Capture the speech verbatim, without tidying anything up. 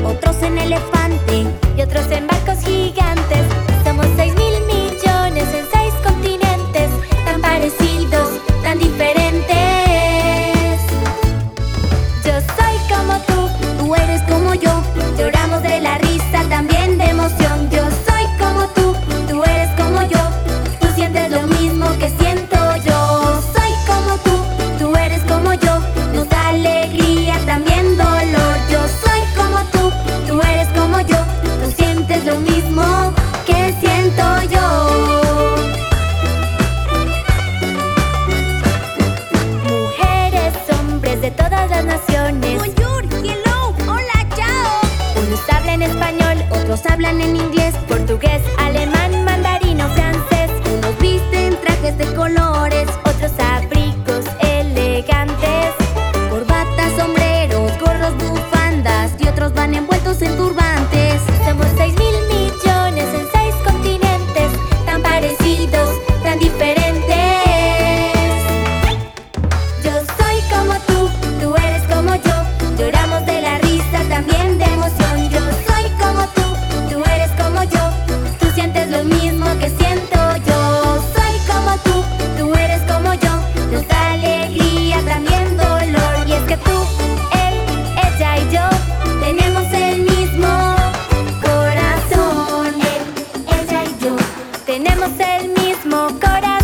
otros en elefante y otros en barcos gigantes. Somos seis mil millones en seis continentes, tan parecidos, tan diferentes. Yo soy como tú, tú eres como yo. Lloramos de la risa, también de emoción. Yo soy como tú, tú eres como yo. Tú sientes lo mismo que siento yo. Soy como tú, tú eres como yo. Nos da alegría, también dolor. Yo soy como tú, tú eres como yo. Tú sientes lo mismo que siento yo. Mujeres, hombres de todas las naciones. Bonjour, hello, hola, chao. Unos hablan español, otros hablan en inglés, portugués, alemán, mandarín o francés. Unos visten trajes de colores, Otros abrigos elegantes, corbatas, sombreros, gorros, bufandas, y otros van envueltos en turbantes. somos seis mil millones en seis continentes, tan parecidos, tan diferentes. Yo soy como tú, tú eres como yo. Lloramos de la risa, también de emoción. Yo soy como tú, tú eres como yo. Tú sientes lo mismo que siento yo. Soy como tú, tú eres como yo. Nos da alegría, también dolor. Y es que tú, él, ella y yo tenemos el mismo corazón. Él, ella y yo tenemos el mismo corazón.